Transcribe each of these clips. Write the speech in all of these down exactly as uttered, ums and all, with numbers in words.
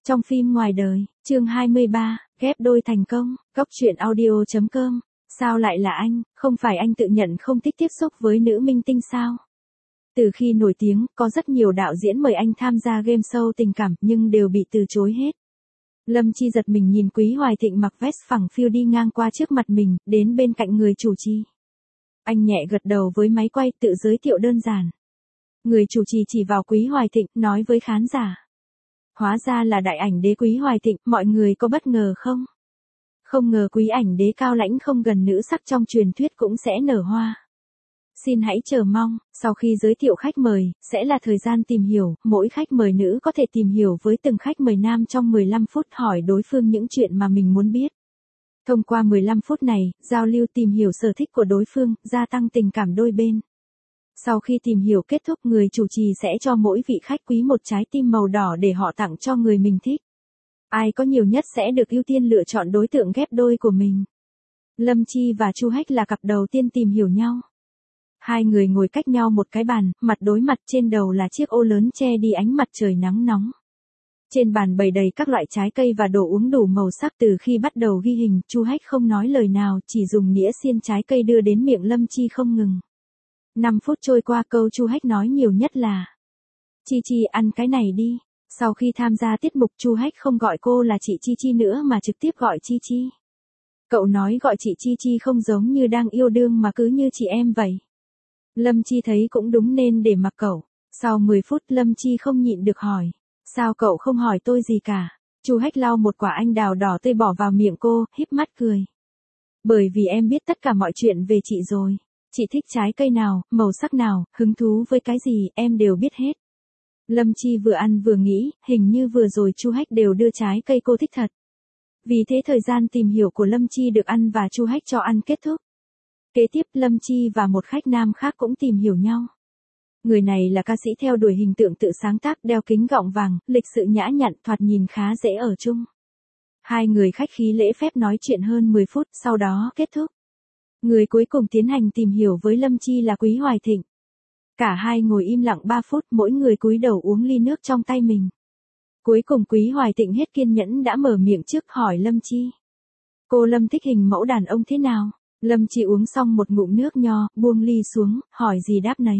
Trong phim ngoài đời, chương hai mươi ba, ghép đôi thành công, góc truyện audio chấm com. Sao lại là anh, không phải anh tự nhận không thích tiếp xúc với nữ minh tinh sao? Từ khi nổi tiếng, có rất nhiều đạo diễn mời anh tham gia game show tình cảm nhưng đều bị từ chối hết. Lâm Chi giật mình nhìn Quý Hoài Thịnh mặc vest phẳng phiu đi ngang qua trước mặt mình, đến bên cạnh người chủ trì. Anh nhẹ gật đầu với máy quay, tự giới thiệu đơn giản. Người chủ trì chỉ vào Quý Hoài Thịnh, nói với khán giả. Hóa ra là đại ảnh đế Quý Hoài Thịnh, mọi người có bất ngờ không? Không ngờ quý ảnh đế cao lãnh không gần nữ sắc trong truyền thuyết cũng sẽ nở hoa. Xin hãy chờ mong, sau khi giới thiệu khách mời, sẽ là thời gian tìm hiểu, mỗi khách mời nữ có thể tìm hiểu với từng khách mời nam trong mười lăm phút, hỏi đối phương những chuyện mà mình muốn biết. Thông qua mười lăm phút này, giao lưu tìm hiểu sở thích của đối phương, gia tăng tình cảm đôi bên. Sau khi tìm hiểu kết thúc, người chủ trì sẽ cho mỗi vị khách quý một trái tim màu đỏ để họ tặng cho người mình thích. Ai có nhiều nhất sẽ được ưu tiên lựa chọn đối tượng ghép đôi của mình. Lâm Chi và Chu Hách là cặp đầu tiên tìm hiểu nhau. Hai người ngồi cách nhau một cái bàn, mặt đối mặt, trên đầu là chiếc ô lớn che đi ánh mặt trời nắng nóng. Trên bàn bày đầy các loại trái cây và đồ uống đủ màu sắc. Từ khi bắt đầu ghi hình, Chu Hách không nói lời nào, chỉ dùng nĩa xiên trái cây đưa đến miệng Lâm Chi không ngừng. năm phút trôi qua, câu Chu Hách nói nhiều nhất là Chi Chi ăn cái này đi. Sau khi tham gia tiết mục, Chu Hách không gọi cô là chị Chi Chi nữa mà trực tiếp gọi Chi Chi. Cậu nói gọi chị Chi Chi không giống như đang yêu đương mà cứ như chị em vậy. Lâm Chi thấy cũng đúng nên để mặc cậu. Sau mười phút, Lâm Chi không nhịn được hỏi. Sao cậu không hỏi tôi gì cả? Chu Hách lau một quả anh đào đỏ tươi bỏ vào miệng cô, híp mắt cười. Bởi vì em biết tất cả mọi chuyện về chị rồi. Chị thích trái cây nào, màu sắc nào, hứng thú với cái gì, em đều biết hết. Lâm Chi vừa ăn vừa nghĩ, hình như vừa rồi Chu Hách đều đưa trái cây cô thích thật. Vì thế thời gian tìm hiểu của Lâm Chi được ăn và Chu Hách cho ăn kết thúc. Kế tiếp, Lâm Chi và một khách nam khác cũng tìm hiểu nhau. Người này là ca sĩ theo đuổi hình tượng tự sáng tác, đeo kính gọng vàng, lịch sự nhã nhặn, thoạt nhìn khá dễ ở chung. Hai người khách khí lễ phép nói chuyện hơn mười phút, sau đó kết thúc. Người cuối cùng tiến hành tìm hiểu với Lâm Chi là Quý Hoài Thịnh. Cả hai ngồi im lặng ba phút, mỗi người cúi đầu uống ly nước trong tay mình. Cuối cùng Quý Hoài Thịnh hết kiên nhẫn đã mở miệng trước, hỏi Lâm Chi. Cô Lâm thích hình mẫu đàn ông thế nào? Lâm Chi uống xong một ngụm nước nho, buông ly xuống, hỏi gì đáp nấy.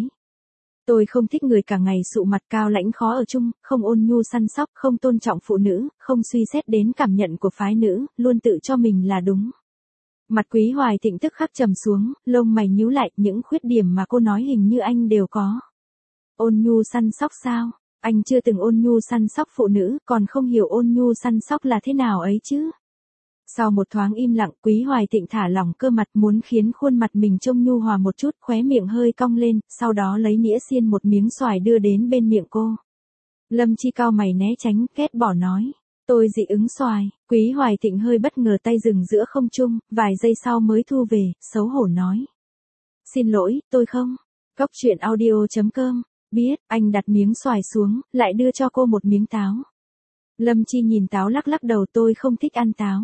Tôi không thích người cả ngày sụ mặt, cao lãnh khó ở chung, không ôn nhu săn sóc, không tôn trọng phụ nữ, không suy xét đến cảm nhận của phái nữ, luôn tự cho mình là đúng. Mặt Quý Hoài Thịnh tức khắc trầm xuống, lông mày nhíu lại, những khuyết điểm mà cô nói hình như anh đều có. Ôn nhu săn sóc sao? Anh chưa từng ôn nhu săn sóc phụ nữ, còn không hiểu ôn nhu săn sóc là thế nào ấy chứ. Sau một thoáng im lặng, Quý Hoài Thịnh thả lỏng cơ mặt, muốn khiến khuôn mặt mình trông nhu hòa một chút, khóe miệng hơi cong lên, sau đó lấy nĩa xiên một miếng xoài đưa đến bên miệng cô. Lâm Chi cau mày né tránh, ghét bỏ nói. Tôi dị ứng xoài. Quý Hoài Thịnh hơi bất ngờ, tay dừng giữa không trung, vài giây sau mới thu về, xấu hổ nói. Xin lỗi, tôi không. Góc truyện audio chấm com. Biết, anh đặt miếng xoài xuống, lại đưa cho cô một miếng táo. Lâm Chi nhìn táo lắc lắc đầu, tôi không thích ăn táo.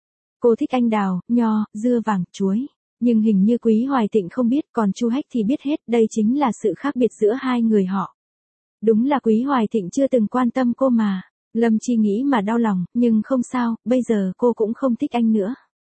Cô thích anh đào, nho, dưa vàng, chuối. Nhưng hình như Quý Hoài Thịnh không biết, còn Chu Hách thì biết hết, đây chính là sự khác biệt giữa hai người họ. Đúng là Quý Hoài Thịnh chưa từng quan tâm cô mà. Lâm Chi nghĩ mà đau lòng, nhưng không sao, bây giờ cô cũng không thích anh nữa.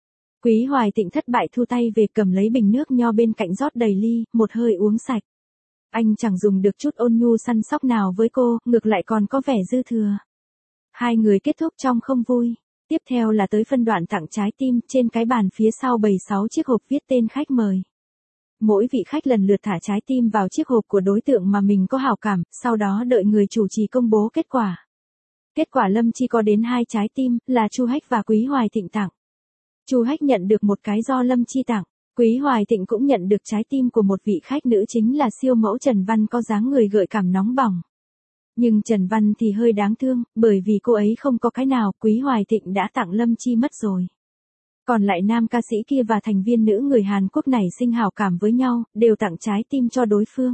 Quý Hoài Thịnh thất bại thu tay về, cầm lấy bình nước nho bên cạnh rót đầy ly, một hơi uống sạch. Anh chẳng dùng được chút ôn nhu săn sóc nào với cô, ngược lại còn có vẻ dư thừa. Hai người kết thúc trong không vui. Tiếp theo là tới phân đoạn tặng trái tim, trên cái bàn phía sau bày sáu chiếc hộp viết tên khách mời. Mỗi vị khách lần lượt thả trái tim vào chiếc hộp của đối tượng mà mình có hảo cảm, sau đó đợi người chủ trì công bố kết quả. Kết quả Lâm Chi có đến hai trái tim, là Chu Hách và Quý Hoài Thịnh tặng. Chu Hách nhận được một cái do Lâm Chi tặng. Quý Hoài Thịnh cũng nhận được trái tim của một vị khách nữ, chính là siêu mẫu Trần Văn, có dáng người gợi cảm nóng bỏng. Nhưng Trần Văn thì hơi đáng thương, bởi vì cô ấy không có cái nào, Quý Hoài Thịnh đã tặng Lâm Chi mất rồi. Còn lại nam ca sĩ kia và thành viên nữ người Hàn Quốc này sinh hảo cảm với nhau, đều tặng trái tim cho đối phương.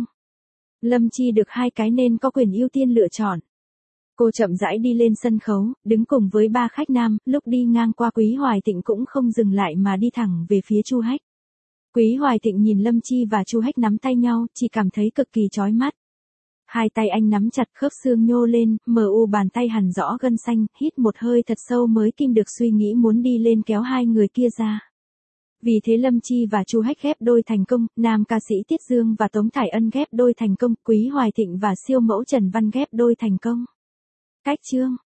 Lâm Chi được hai cái nên có quyền ưu tiên lựa chọn. Cô chậm rãi đi lên sân khấu, đứng cùng với ba khách nam, lúc đi ngang qua Quý Hoài Thịnh cũng không dừng lại mà đi thẳng về phía Chu Hách. Quý Hoài Thịnh nhìn Lâm Chi và Chu Hách nắm tay nhau, chỉ cảm thấy cực kỳ chói mắt. Hai tay anh nắm chặt khớp xương nhô lên, mờ u bàn tay hằn rõ gân xanh, hít một hơi thật sâu mới kìm được suy nghĩ muốn đi lên kéo hai người kia ra. Vì thế Lâm Chi và Chu Hách ghép đôi thành công, nam ca sĩ Tiết Dương và Tống Thải Ân ghép đôi thành công, Quý Hoài Thịnh và siêu mẫu Trần Văn ghép đôi thành công. Cách chương